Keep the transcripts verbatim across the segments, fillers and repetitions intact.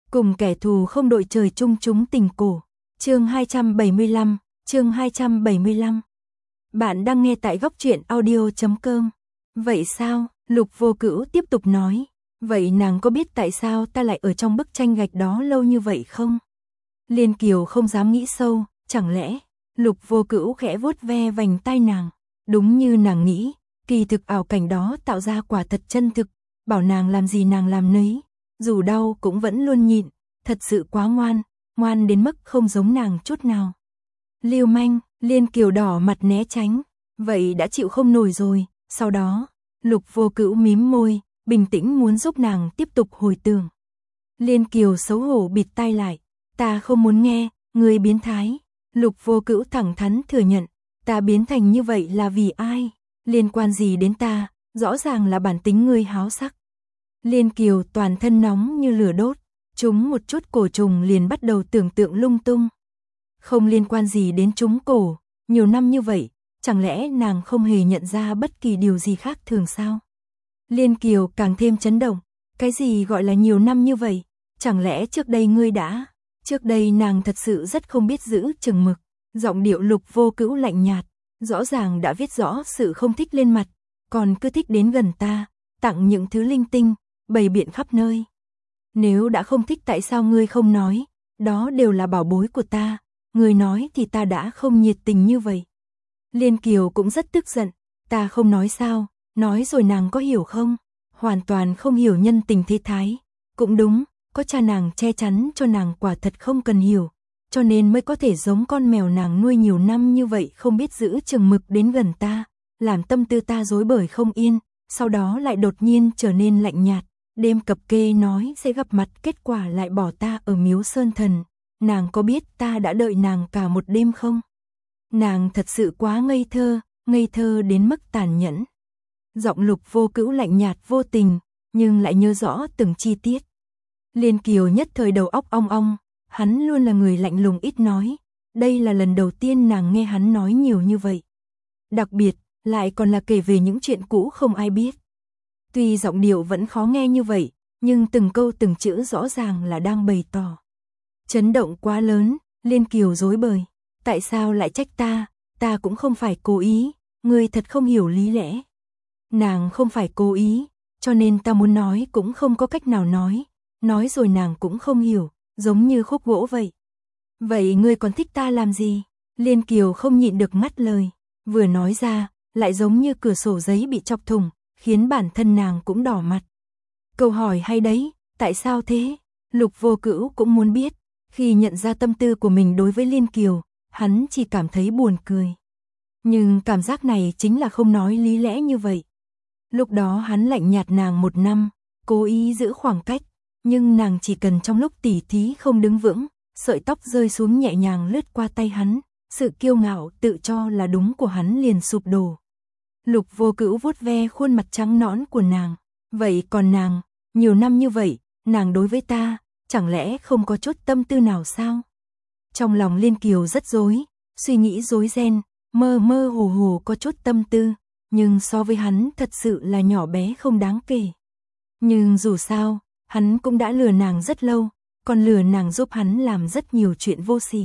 Cùng kẻ thù không đội trời chung chúng tình cổ. Chương hai trăm bảy mươi lăm, chương hai trăm bảy mươi lăm. Bạn đang nghe tại góc truyện audio chấm com. Vậy sao? Lục Vô Cữu tiếp tục nói. Vậy nàng có biết tại sao ta lại ở trong bức tranh gạch đó lâu như vậy không? Liên Kiều không dám nghĩ sâu, chẳng lẽ? Lục Vô Cữu khẽ vuốt ve vành tai nàng. Đúng như nàng nghĩ, kỳ thực ảo cảnh đó tạo ra quả thật chân thực, bảo nàng làm gì nàng làm nấy, dù đau cũng vẫn luôn nhịn, thật sự quá ngoan, ngoan đến mức không giống nàng chút nào. Lưu manh, Liên Kiều đỏ mặt né tránh, vậy đã chịu không nổi rồi, sau đó, Lục Vô Cữu mím môi, bình tĩnh muốn giúp nàng tiếp tục hồi tưởng. Liên Kiều xấu hổ bịt tai lại, ta không muốn nghe, ngươi biến thái. Lục Vô Cữu thẳng thắn thừa nhận, ta biến thành như vậy là vì ai? Liên quan gì đến ta, rõ ràng là bản tính ngươi háo sắc. Liên Kiều toàn thân nóng như lửa đốt, chúng một chút cổ trùng liền bắt đầu tưởng tượng lung tung. Không liên quan gì đến chúng cổ, nhiều năm như vậy, chẳng lẽ nàng không hề nhận ra bất kỳ điều gì khác thường sao? Liên Kiều càng thêm chấn động, cái gì gọi là nhiều năm như vậy, chẳng lẽ trước đây ngươi đã... Trước đây nàng thật sự rất không biết giữ chừng mực, giọng điệu Lục Vô Cữu lạnh nhạt, rõ ràng đã viết rõ sự không thích lên mặt, còn cứ thích đến gần ta, tặng những thứ linh tinh, bày biện khắp nơi. Nếu đã không thích tại sao ngươi không nói, đó đều là bảo bối của ta, ngươi nói thì ta đã không nhiệt tình như vậy. Liên Kiều cũng rất tức giận, ta không nói sao, nói rồi nàng có hiểu không? Hoàn toàn không hiểu nhân tình thế thái, cũng đúng. Có cha nàng che chắn cho nàng quả thật không cần hiểu, cho nên mới có thể giống con mèo nàng nuôi nhiều năm như vậy không biết giữ chừng mực đến gần ta, làm tâm tư ta rối bời không yên, sau đó lại đột nhiên trở nên lạnh nhạt, đêm cập kê nói sẽ gặp mặt kết quả lại bỏ ta ở miếu sơn thần, nàng có biết ta đã đợi nàng cả một đêm không? Nàng thật sự quá ngây thơ, ngây thơ đến mức tàn nhẫn. Giọng Lục Vô Cữu lạnh nhạt vô tình, nhưng lại nhớ rõ từng chi tiết. Liên Kiều nhất thời đầu óc ong ong, hắn luôn là người lạnh lùng ít nói, đây là lần đầu tiên nàng nghe hắn nói nhiều như vậy. Đặc biệt, lại còn là kể về những chuyện cũ không ai biết. Tuy giọng điệu vẫn khó nghe như vậy, nhưng từng câu từng chữ rõ ràng là đang bày tỏ. Chấn động quá lớn, Liên Kiều rối bời, tại sao lại trách ta, ta cũng không phải cố ý, ngươi thật không hiểu lý lẽ. Nàng không phải cố ý, cho nên ta muốn nói cũng không có cách nào nói. Nói rồi nàng cũng không hiểu, giống như khúc gỗ vậy. Vậy ngươi còn thích ta làm gì? Liên Kiều không nhịn được ngắt lời, vừa nói ra, lại giống như cửa sổ giấy bị chọc thủng, khiến bản thân nàng cũng đỏ mặt. Câu hỏi hay đấy, tại sao thế? Lục Vô Cữu cũng muốn biết, khi nhận ra tâm tư của mình đối với Liên Kiều, hắn chỉ cảm thấy buồn cười. Nhưng cảm giác này chính là không nói lý lẽ như vậy. Lúc đó hắn lạnh nhạt nàng một năm, cố ý giữ khoảng cách. Nhưng nàng chỉ cần trong lúc tỉ thí không đứng vững, sợi tóc rơi xuống nhẹ nhàng lướt qua tay hắn, sự kiêu ngạo tự cho là đúng của hắn liền sụp đổ. Lục Vô Cữu vuốt ve khuôn mặt trắng nõn của nàng, vậy còn nàng, nhiều năm như vậy, nàng đối với ta, chẳng lẽ không có chút tâm tư nào sao? Trong lòng Liên Kiều rất rối, suy nghĩ rối ren, mơ mơ hồ hồ có chút tâm tư, nhưng so với hắn thật sự là nhỏ bé không đáng kể. Nhưng dù sao, hắn cũng đã lừa nàng rất lâu, còn lừa nàng giúp hắn làm rất nhiều chuyện vô sỉ.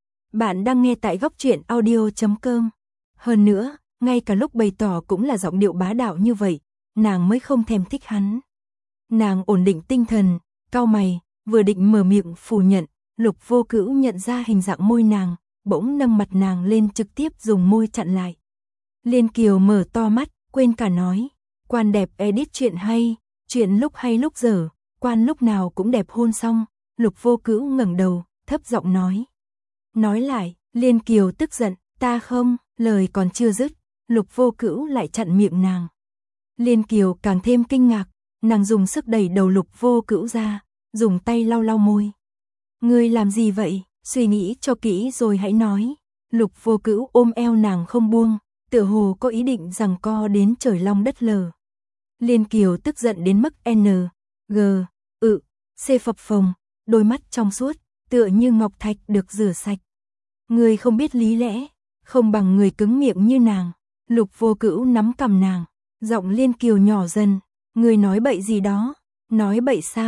Bạn đang nghe tại góc truyện audio chấm com. Hơn nữa, ngay cả lúc bày tỏ cũng là giọng điệu bá đạo như vậy, nàng mới không thèm thích hắn. Nàng ổn định tinh thần, cau mày, vừa định mở miệng phủ nhận, Lục Vô Cữu nhận ra hình dạng môi nàng, bỗng nâng mặt nàng lên trực tiếp dùng môi chặn lại. Liên Kiều mở to mắt, quên cả nói, quan đẹp edit chuyện hay, chuyện lúc hay lúc dở. Quan lúc nào cũng đẹp hôn xong, Lục Vô Cữu ngẩng đầu, thấp giọng nói. Nói lại, Liên Kiều tức giận, ta không, lời còn chưa dứt, Lục Vô Cữu lại chặn miệng nàng. Liên Kiều càng thêm kinh ngạc, nàng dùng sức đẩy đầu Lục Vô Cữu ra, dùng tay lau lau môi. Ngươi làm gì vậy, suy nghĩ cho kỹ rồi hãy nói. Lục Vô Cữu ôm eo nàng không buông, tựa hồ có ý định giằng co đến trời long đất lở. Liên Kiều tức giận đến mức N. G, ự, C phập phồng, đôi mắt trong suốt, tựa như ngọc thạch được rửa sạch. Người không biết lý lẽ, không bằng người cứng miệng như nàng. Lục Vô Cữu nắm cằm nàng, giọng Liên Kiều nhỏ dần, người nói bậy gì đó, nói bậy sao?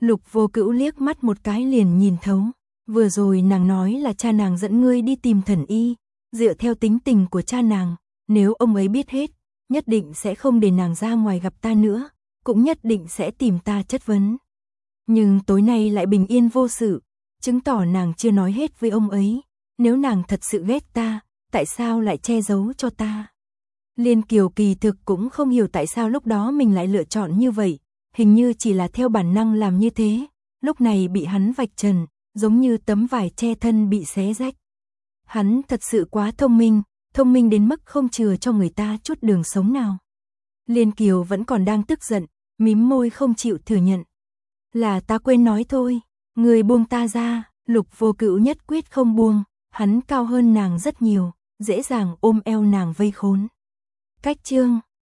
Lục Vô Cữu liếc mắt một cái liền nhìn thấu. Vừa rồi nàng nói là cha nàng dẫn ngươi đi tìm thần y, dựa theo tính tình của cha nàng, nếu ông ấy biết hết, nhất định sẽ không để nàng ra ngoài gặp ta nữa, cũng nhất định sẽ tìm ta chất vấn. Nhưng tối nay lại bình yên vô sự, chứng tỏ nàng chưa nói hết với ông ấy, nếu nàng thật sự ghét ta, tại sao lại che giấu cho ta? Liên Kiều kỳ thực cũng không hiểu tại sao lúc đó mình lại lựa chọn như vậy, hình như chỉ là theo bản năng làm như thế, lúc này bị hắn vạch trần, giống như tấm vải che thân bị xé rách. Hắn thật sự quá thông minh, thông minh đến mức không chừa cho người ta chút đường sống nào. Liên Kiều vẫn còn đang tức giận, mím môi không chịu thừa nhận. Là ta quên nói thôi, người buông ta ra. Lục Vô Cữu nhất quyết không buông, hắn cao hơn nàng rất nhiều, dễ dàng ôm eo nàng vây khốn. Cách chương